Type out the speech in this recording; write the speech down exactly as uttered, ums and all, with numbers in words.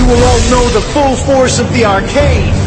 you will all know the full force of the arcade.